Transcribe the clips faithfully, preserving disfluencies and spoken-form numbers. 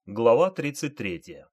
Глава тридцать третья.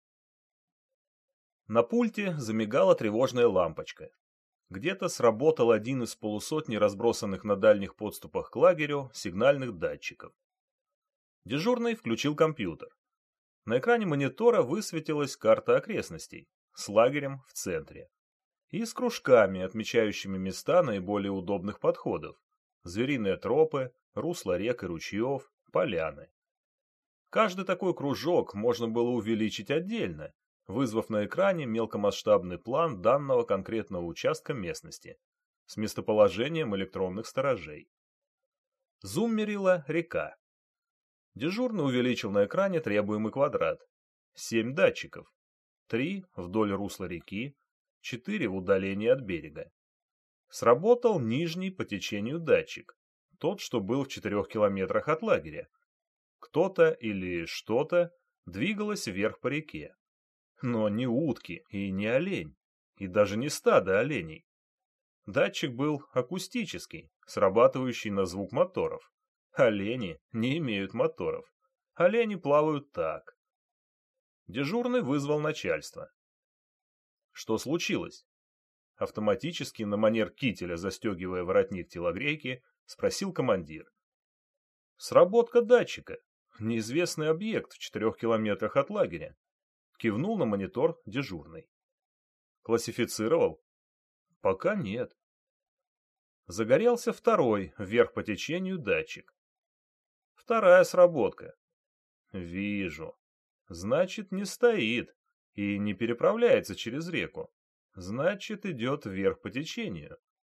На пульте замигала тревожная лампочка. Где-то сработал один из полусотни разбросанных на дальних подступах к лагерю сигнальных датчиков. Дежурный включил компьютер. На экране монитора высветилась карта окрестностей с лагерем в центре и с кружками, отмечающими места наиболее удобных подходов: звериные тропы, русла рек и ручьев, поляны. Каждый такой кружок можно было увеличить отдельно, вызвав на экране мелкомасштабный план данного конкретного участка местности с местоположением электронных сторожей. Зум мерила река. Дежурный увеличил на экране требуемый квадрат. Семь датчиков. Три вдоль русла реки, четыре в удалении от берега. Сработал нижний по течению датчик, тот, что был в четырех километрах от лагеря. Кто-то или что-то двигалось вверх по реке. Но не утки и не олень, и даже не стадо оленей. Датчик был акустический, срабатывающий на звук моторов. Олени не имеют моторов. Олени плавают так. Дежурный вызвал начальство. Что случилось? Автоматически, на манер кителя, застегивая воротник телогрейки, спросил командир. Сработка датчика. Неизвестный объект в четырех километрах от лагеря. Кивнул на монитор дежурный. Классифицировал? Пока нет. Загорелся второй, вверх по течению, датчик. Вторая сработка. Вижу. Значит, не стоит и не переправляется через реку. Значит, идет вверх по течению.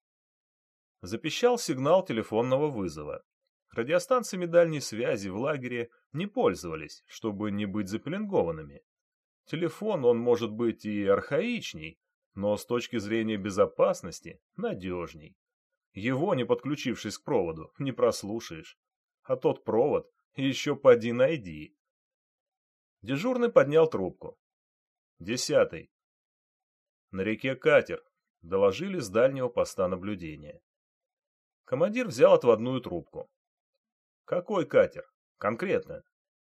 Запищал сигнал телефонного вызова. Радиостанциями дальней связи в лагере не пользовались, чтобы не быть запеленгованными. Телефон, он может быть и архаичней, но с точки зрения безопасности надежней. Его, не подключившись к проводу, не прослушаешь. А тот провод еще поди найди. Дежурный поднял трубку. Десятый. На реке катер. Доложили с дальнего поста наблюдения. Командир взял отводную трубку. Какой катер? Конкретно.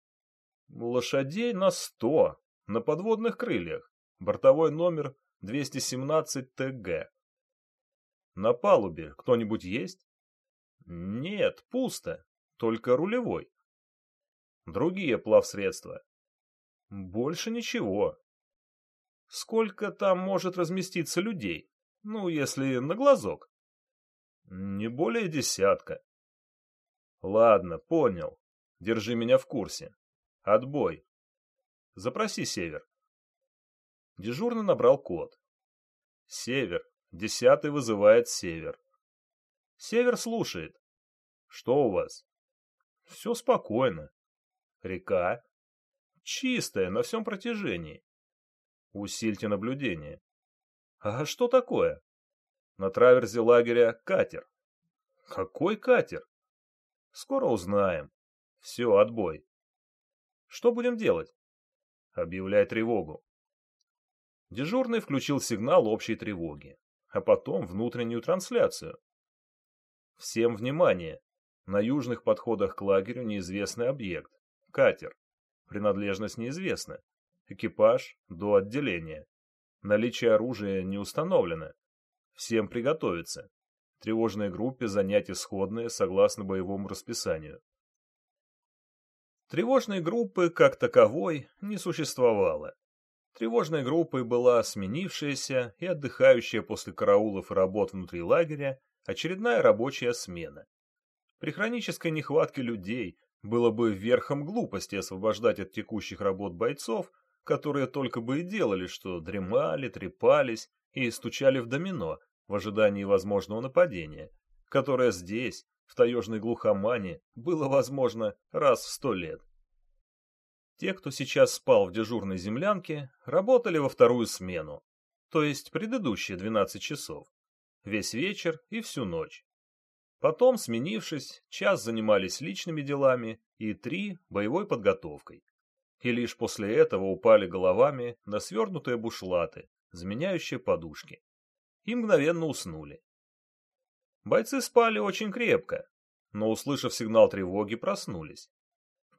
Лошадей на сто, на подводных крыльях. Бортовой номер двести семнадцать Т Г. На палубе кто-нибудь есть? Нет, пусто, только рулевой. Другие плавсредства? Больше ничего. Сколько там может разместиться людей? Ну, если на глазок. Не более десятка. Ладно, понял. Держи меня в курсе. Отбой. Запроси Север. Дежурный набрал код. Север. Десятый вызывает Север. Север слушает. Что у вас? Все спокойно. Река. Чистая на всем протяжении. Усильте наблюдение. А что такое? На траверзе лагеря катер. Какой катер? Скоро узнаем. Все, отбой. Что будем делать? Объявляй тревогу. Дежурный включил сигнал общей тревоги, а потом внутреннюю трансляцию. Всем внимание! На южных подходах к лагерю неизвестный объект. Катер. Принадлежность неизвестна. Экипаж до отделения. Наличие оружия не установлено. Всем приготовиться. Тревожной группе занять исходные согласно боевому расписанию. Тревожной группы как таковой не существовало. Тревожной группой была сменившаяся и отдыхающая после караулов и работ внутри лагеря очередная рабочая смена. При хронической нехватке людей было бы верхом глупости освобождать от текущих работ бойцов, которые только бы и делали, что дремали, трепались и стучали в домино в ожидании возможного нападения, которое здесь, в таежной глухомане, было возможно раз в сто лет. Те, кто сейчас спал в дежурной землянке, работали во вторую смену, то есть предыдущие двенадцать часов, весь вечер и всю ночь. Потом, сменившись, час занимались личными делами и три – боевой подготовкой. И лишь после этого упали головами на свернутые бушлаты, заменяющие подушки. И мгновенно уснули. Бойцы спали очень крепко, но, услышав сигнал тревоги, проснулись.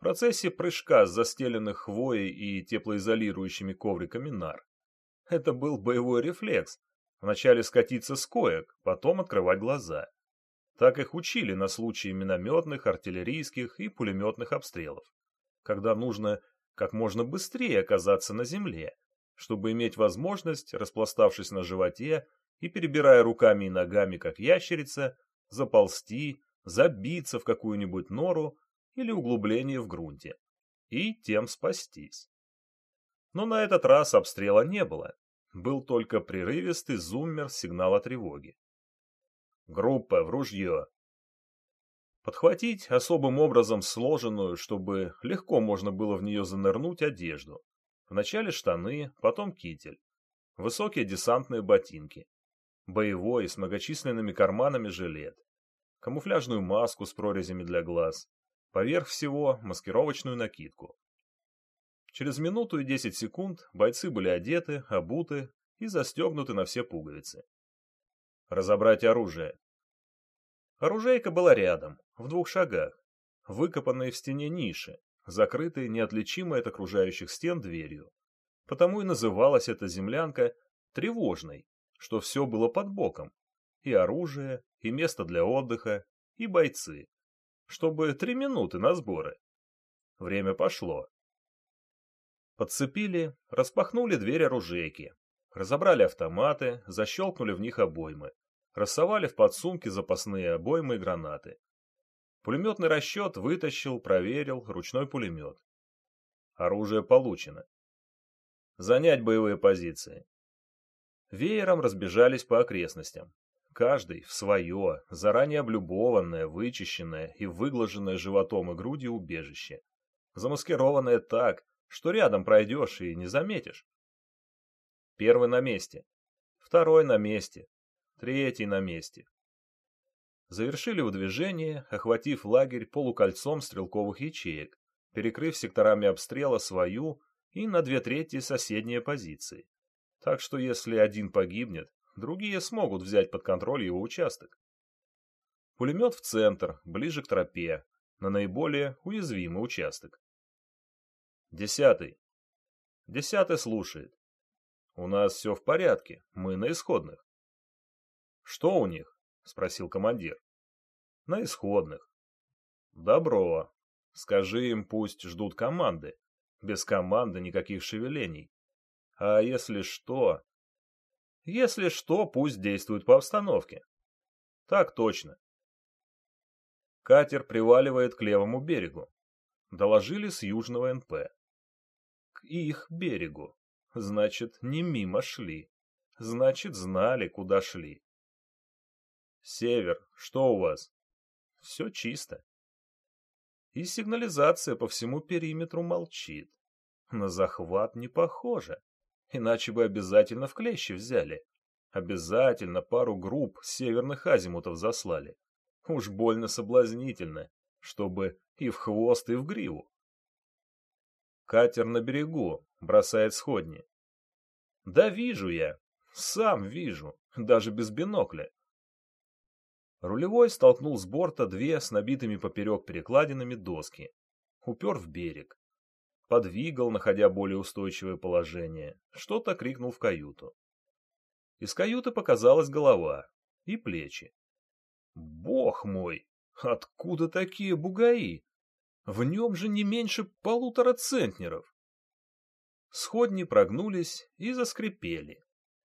процессе прыжка с застеленных хвоей и теплоизолирующими ковриками нар. Это был боевой рефлекс. Вначале скатиться с коек, потом открывать глаза. Так их учили на случай минометных, артиллерийских и пулеметных обстрелов, когда нужно как можно быстрее оказаться на земле, чтобы иметь возможность, распластавшись на животе и перебирая руками и ногами, как ящерица, заползти, забиться в какую-нибудь нору или углубление в грунте, и тем спастись. Но на этот раз обстрела не было, был только прерывистый зуммер сигнала тревоги. Группа в ружье. Подхватить особым образом сложенную, чтобы легко можно было в нее занырнуть, одежду. Вначале штаны, потом китель. Высокие десантные ботинки. Боевой с многочисленными карманами жилет. Камуфляжную маску с прорезями для глаз. Поверх всего маскировочную накидку. Через минуту и десять секунд бойцы были одеты, обуты и застегнуты на все пуговицы. Разобрать оружие. Оружейка была рядом, в двух шагах, выкопанной в стене ниши, закрытой неотличимой от окружающих стен дверью. Потому и называлась эта землянка тревожной, что все было под боком. И оружие, и место для отдыха, и бойцы. Чтобы три минуты на сборы. Время пошло. Подцепили, распахнули дверь оружейки. Разобрали автоматы, защелкнули в них обоймы. Рассовали в подсумки запасные обоймы и гранаты. Пулеметный расчет вытащил, проверил ручной пулемет. Оружие получено. Занять боевые позиции. Веером разбежались по окрестностям. Каждый в свое, заранее облюбованное, вычищенное и выглаженное животом и грудью убежище. Замаскированное так, что рядом пройдешь и не заметишь. Первый на месте. Второй на месте. Третий на месте. Завершили выдвижение, охватив лагерь полукольцом стрелковых ячеек, перекрыв секторами обстрела свою и на две трети соседние позиции. Так что если один погибнет, другие смогут взять под контроль его участок. Пулемет в центр, ближе к тропе, на наиболее уязвимый участок. Десятый. Десятый слушает. У нас все в порядке, мы на исходных. Что у них? Спросил командир. На исходных. Добро. Скажи им, пусть ждут команды. Без команды никаких шевелений. А если что... Если что, пусть действуют по обстановке. Так точно. Катер приваливает к левому берегу. Доложили с южного эн пэ. К их берегу. Значит, не мимо шли. Значит, знали, куда шли. Север, что у вас? Все чисто. И сигнализация по всему периметру молчит. На захват не похоже. Иначе бы обязательно в клещи взяли. Обязательно пару групп северных азимутов заслали. Уж больно соблазнительно, чтобы и в хвост, и в гриву. Катер на берегу, бросает сходни. Да вижу я, сам вижу, даже без бинокля. Рулевой столкнул с борта две с набитыми поперек перекладинами доски. Упер в берег. Подвигал, находя более устойчивое положение. Что-то крикнул в каюту. Из каюты показалась голова и плечи. Бог мой, откуда такие бугаи? В нем же не меньше полутора центнеров. Сходни прогнулись и заскрипели.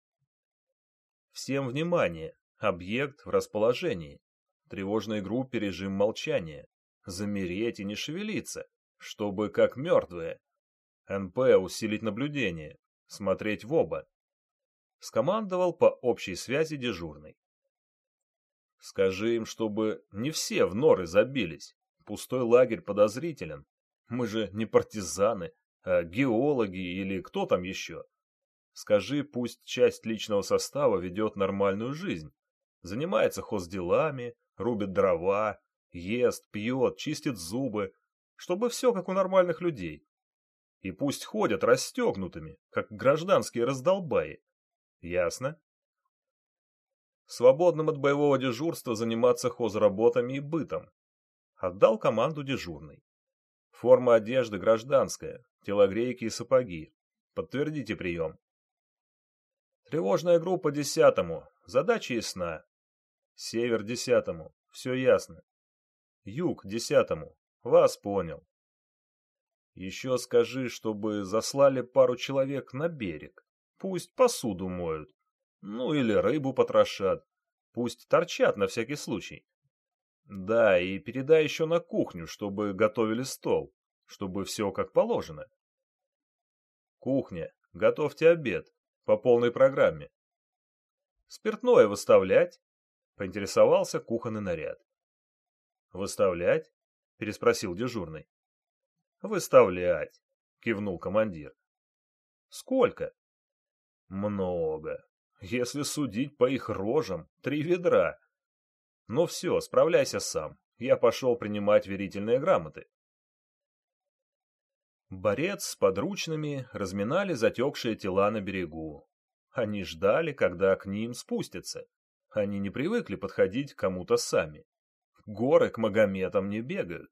Всем внимание! Объект в расположении. Тревожной группе режим молчания. Замереть и не шевелиться, чтобы как мертвые. эн пэ усилить наблюдение. Смотреть в оба. Скомандовал по общей связи дежурный. Скажи им, чтобы не все в норы забились. Пустой лагерь подозрителен. Мы же не партизаны, а геологи или кто там еще. Скажи, пусть часть личного состава ведет нормальную жизнь. Занимается хозделами, рубит дрова, ест, пьет, чистит зубы, чтобы все как у нормальных людей. И пусть ходят расстегнутыми, как гражданские раздолбаи. Ясно? Свободным от боевого дежурства заниматься хозработами и бытом. Отдал команду дежурный. Форма одежды гражданская, телогрейки и сапоги. Подтвердите прием. Тревожная группа десятому. Задача ясна. Север десятому. Все ясно. Юг десятому. Вас понял. Еще скажи, чтобы заслали пару человек на берег. Пусть посуду моют. Ну или рыбу потрошат. Пусть торчат на всякий случай. Да, и передай еще на кухню, чтобы готовили стол. Чтобы все как положено. Кухня. Готовьте обед. По полной программе. Спиртное выставлять? Поинтересовался кухонный наряд. Выставлять? Переспросил дежурный. Выставлять, кивнул командир. Сколько? Много. Если судить по их рожам, три ведра. Ну все, справляйся сам. Я пошел принимать верительные грамоты. Борец с подручными разминали затекшие тела на берегу. Они ждали, когда к ним спустятся. Они не привыкли подходить к кому-то сами. Горы к Магометам не бегают.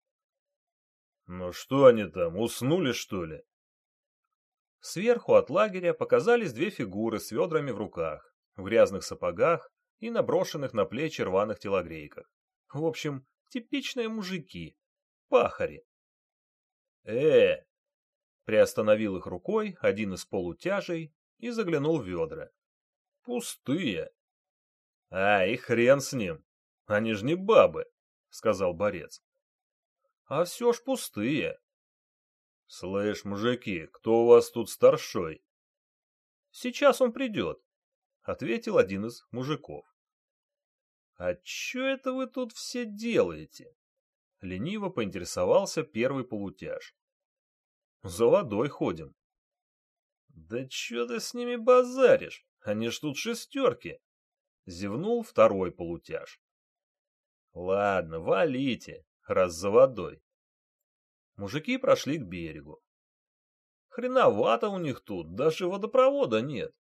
Ну что они там, уснули, что ли? Сверху от лагеря показались две фигуры с ведрами в руках, в грязных сапогах и наброшенных на плечи рваных телогрейках. В общем, типичные мужики, пахари. Э, приостановил их рукой один из полутяжей и заглянул в ведра. Пустые. А, и хрен с ним. Они ж не бабы, сказал борец. А все ж пустые. Слышь, мужики, кто у вас тут старшой? Сейчас он придет, ответил один из мужиков. А че это вы тут все делаете? Лениво поинтересовался первый полутяж. За водой ходим. Да че ты с ними базаришь? Они ж тут шестерки. Зевнул второй полутяж. Ладно, валите, раз за водой. Мужики прошли к берегу. Хреновато у них тут, даже водопровода нет.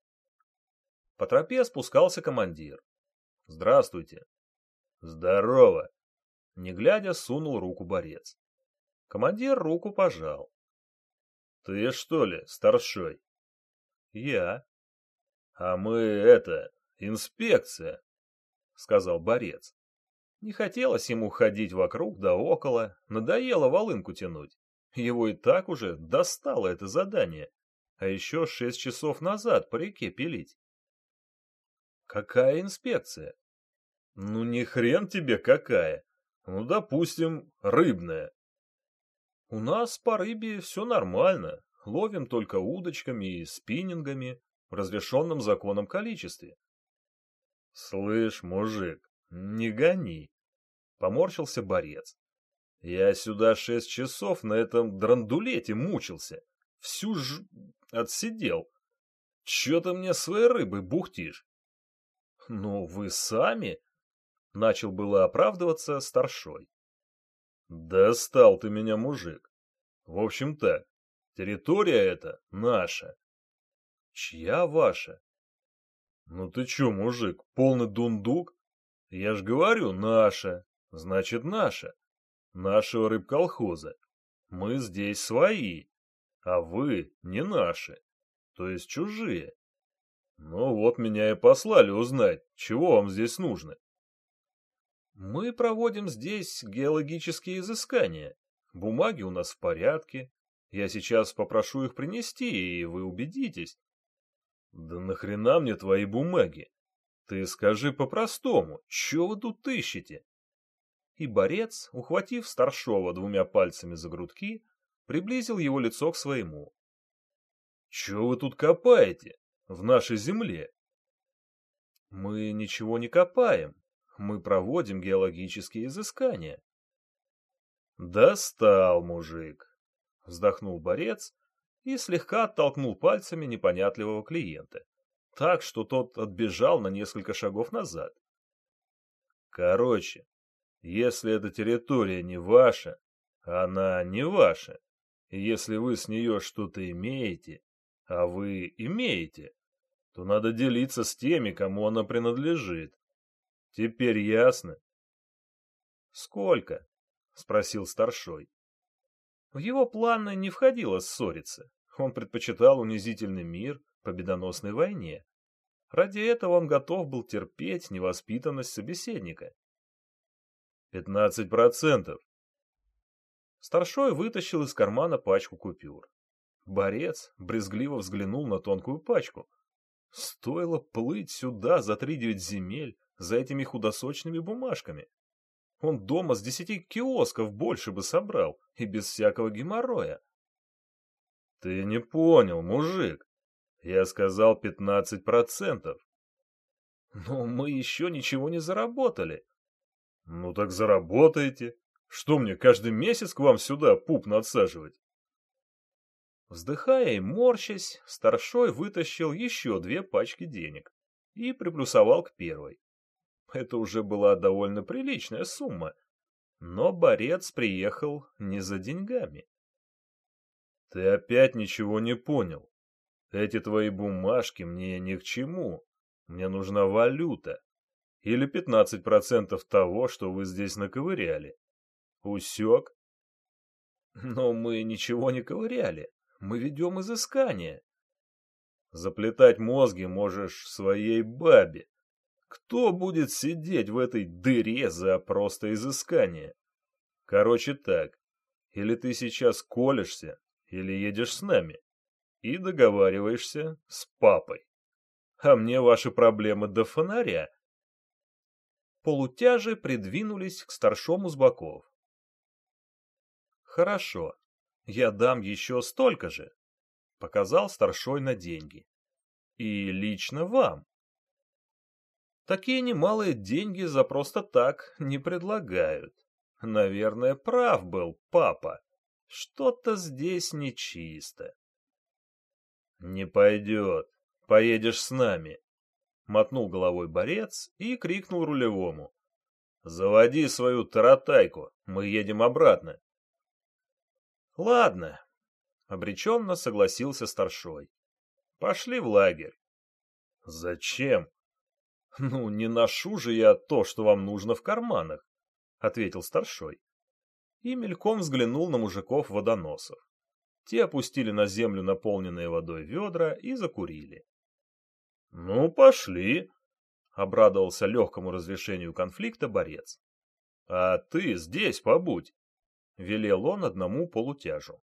По тропе спускался командир. Здравствуйте. Здорово. Не глядя, сунул руку борец. Командир руку пожал. Ты что ли, старшой? Я. А мы это, инспекция, сказал борец. Не хотелось ему ходить вокруг да около, надоело волынку тянуть. Его и так уже достало это задание, а еще шесть часов назад по реке пилить. Какая инспекция? Ну ни хрен тебе какая. Ну, допустим, рыбная. У нас по рыбе все нормально, ловим только удочками и спиннингами в разрешенном законом количестве. Слышь, мужик, не гони, поморщился борец. Я сюда шесть часов на этом драндулете мучился, всю ж... отсидел. Чё ты мне своей рыбой бухтишь? Ну, вы сами... Начал было оправдываться старшой. Достал ты меня, мужик. В общем так, территория эта наша. Чья ваша? Ну ты чё, мужик, полный дундук? Я ж говорю, наша, значит наша. Нашего рыбколхоза. Мы здесь свои, а вы не наши, то есть чужие. Ну вот меня и послали узнать, чего вам здесь нужно. Мы проводим здесь геологические изыскания. Бумаги у нас в порядке. Я сейчас попрошу их принести, и вы убедитесь. Да нахрена мне твои бумаги? Ты скажи по-простому, что вы тут ищете? И борец, ухватив старшова двумя пальцами за грудки, приблизил его лицо к своему. Че вы тут копаете? В нашей земле? Мы ничего не копаем. Мы проводим геологические изыскания. Достал, мужик, вздохнул борец и слегка оттолкнул пальцами непонятливого клиента, так что тот отбежал на несколько шагов назад. Короче, если эта территория не ваша, она не ваша. И если вы с нее что-то имеете, а вы имеете, то надо делиться с теми, кому она принадлежит. Теперь ясно? Сколько? Спросил старшой. В его планы не входило ссориться. Он предпочитал унизительный мир победоносной войне. Ради этого он готов был терпеть невоспитанность собеседника. «Пятнадцать процентов». Старшой вытащил из кармана пачку купюр. Борец брезгливо взглянул на тонкую пачку. Стоило плыть сюда за три девять земель за этими худосочными бумажками. Он дома с десяти киосков больше бы собрал, и без всякого геморроя. — Ты не понял, мужик. Я сказал пятнадцать процентов. — Но мы еще ничего не заработали. — Ну так заработаете. Что мне, каждый месяц к вам сюда пуп надсаживать? Вздыхая и морщась, старшой вытащил еще две пачки денег и приплюсовал к первой. Это уже была довольно приличная сумма, но борец приехал не за деньгами. — Ты опять ничего не понял. Эти твои бумажки мне ни к чему. Мне нужна валюта. Или пятнадцать процентов того, что вы здесь наковыряли. Усек? Но мы ничего не ковыряли. Мы ведем изыскание. Заплетать мозги можешь своей бабе. Кто будет сидеть в этой дыре за просто изыскание? Короче так, или ты сейчас колешься, или едешь с нами. И договариваешься с папой. А мне ваши проблемы до фонаря. Полутяжи придвинулись к старшому с боков. Хорошо, я дам еще столько же, показал старшой на деньги. И лично вам. Такие немалые деньги за просто так не предлагают. Наверное, прав был папа. Что-то здесь нечисто. Не пойдет. Поедешь с нами. Мотнул головой борец и крикнул рулевому. Заводи свою таратайку, мы едем обратно. Ладно. Обреченно согласился старшой. Пошли в лагерь. Зачем? Ну, не ношу же я то, что вам нужно в карманах, ответил старшой. И мельком взглянул на мужиков-водоносов. Те опустили на землю наполненные водой ведра и закурили. — Ну, пошли, — обрадовался легкому разрешению конфликта борец. — А ты здесь побудь, — велел он одному полутяжу.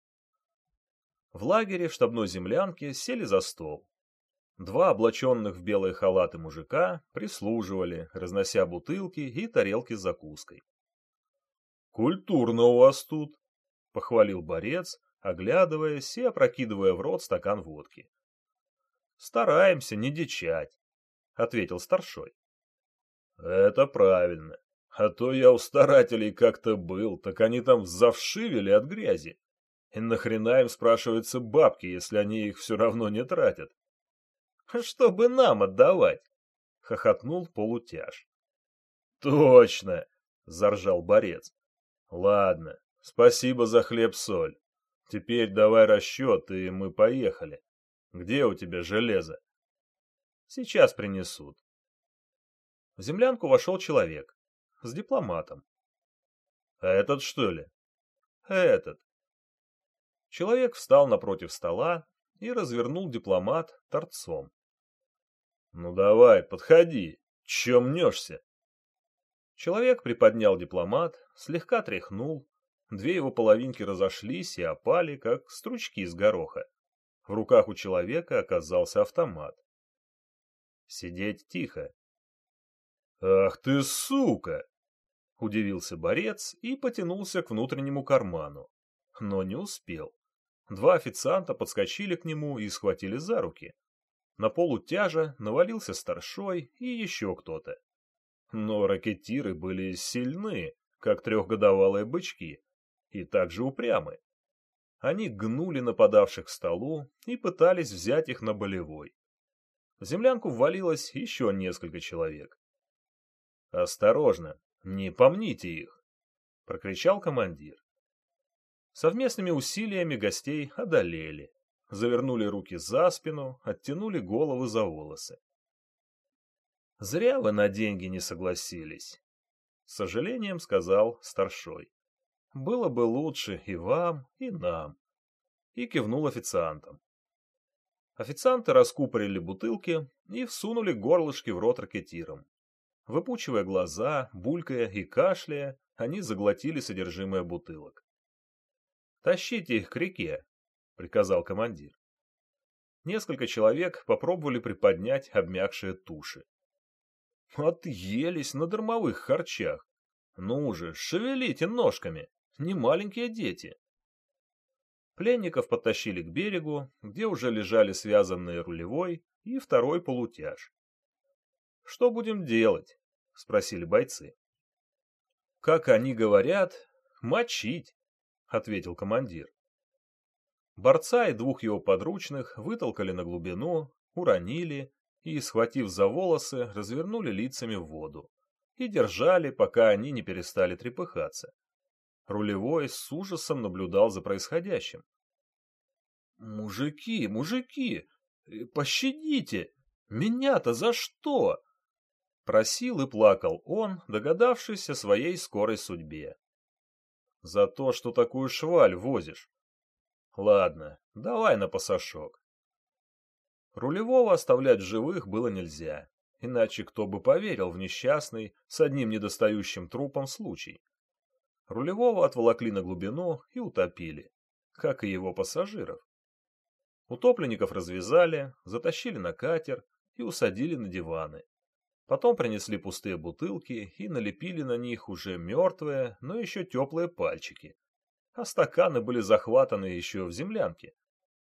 В лагере в штабной землянке сели за стол. Два облаченных в белые халаты мужика прислуживали, разнося бутылки и тарелки с закуской. — Культурно у вас тут, — похвалил борец, оглядываясь и опрокидывая в рот стакан водки. — Стараемся не дичать, — ответил старшой. — Это правильно. А то я у старателей как-то был, так они там завшивели от грязи. И нахрена им, спрашивается, бабки, если они их все равно не тратят? — Чтобы нам отдавать, — хохотнул полутяж. — Точно, — заржал борец. — Ладно, спасибо за хлеб-соль. Теперь давай расчет, и мы поехали. Где у тебя железо? Сейчас принесут. В землянку вошел человек. С дипломатом. А этот что ли? Этот. Человек встал напротив стола и развернул дипломат торцом. Ну давай, подходи. Че мнешься? Человек приподнял дипломат, слегка тряхнул. Две его половинки разошлись и опали, как стручки с гороха. В руках у человека оказался автомат. Сидеть тихо. «Ах ты, сука!» — удивился борец и потянулся к внутреннему карману. Но не успел. Два официанта подскочили к нему и схватили за руки. На полутяжа навалился старшой и еще кто-то. Но ракетиры были сильны, как трехгодовалые бычки, и также упрямы. Они гнули нападавших к столу и пытались взять их на болевой. В землянку ввалилось еще несколько человек. «Осторожно, не помните их!» — прокричал командир. Совместными усилиями гостей одолели, завернули руки за спину, оттянули головы за волосы. «Зря вы на деньги не согласились», — с сожалением сказал старшой. Было бы лучше и вам, и нам. И кивнул официантам. Официанты раскупорили бутылки и всунули горлышки в рот ракетирам. Выпучивая глаза, булькая и кашляя, они заглотили содержимое бутылок. «Тащите их к реке», — приказал командир. Несколько человек попробовали приподнять обмякшие туши. Отъелись на дармовых харчах. Ну же, шевелите ножками, не маленькие дети. Пленников подтащили к берегу, где уже лежали связанные рулевой и второй полутяж. «Что будем делать?» — спросили бойцы. «Как они говорят, мочить», — ответил командир. Борца и двух его подручных вытолкали на глубину, уронили и, схватив за волосы, развернули лицами в воду и держали, пока они не перестали трепыхаться. Рулевой с ужасом наблюдал за происходящим. «Мужики, мужики, пощадите! Меня-то за что?» Просил и плакал он, догадавшись о своей скорой судьбе. «За то, что такую шваль возишь. Ладно, давай на пасашок». Рулевого оставлять в живых было нельзя, иначе кто бы поверил в несчастный, с одним недостающим трупом случай. Рулевого отволокли на глубину и утопили, как и его пассажиров. Утопленников развязали, затащили на катер и усадили на диваны. Потом принесли пустые бутылки и налепили на них уже мертвые, но еще теплые пальчики, а стаканы были захватаны еще в землянке.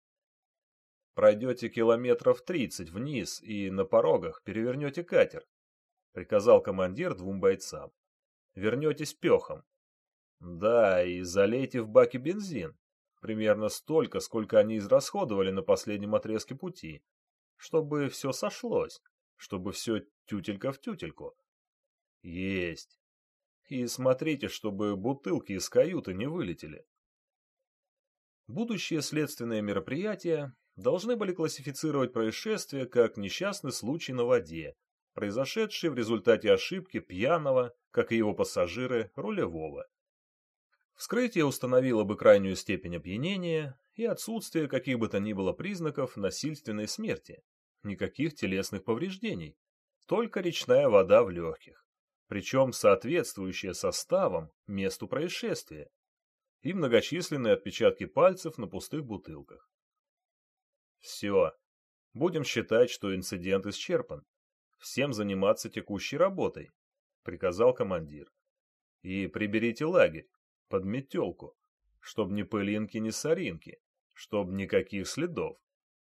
«Пройдете километров тридцать вниз и на порогах перевернете катер», — приказал командир двум бойцам. «Вернетесь пехом. Да, и залейте в баки бензин, примерно столько, сколько они израсходовали на последнем отрезке пути, чтобы все сошлось, чтобы все тютелька в тютельку. Есть. И смотрите, чтобы бутылки из каюты не вылетели». Будущие следственные мероприятия должны были классифицировать происшествие как несчастный случай на воде, произошедший в результате ошибки пьяного, как и его пассажиры, рулевого. Вскрытие установило бы крайнюю степень опьянения и отсутствие каких бы то ни было признаков насильственной смерти, никаких телесных повреждений, только речная вода в легких, причем соответствующая составом месту происшествия, и многочисленные отпечатки пальцев на пустых бутылках. Все. Будем считать, что инцидент исчерпан. Всем заниматься текущей работой, приказал командир. И приберите лагерь, под метелку, чтоб ни пылинки, ни соринки, чтоб никаких следов.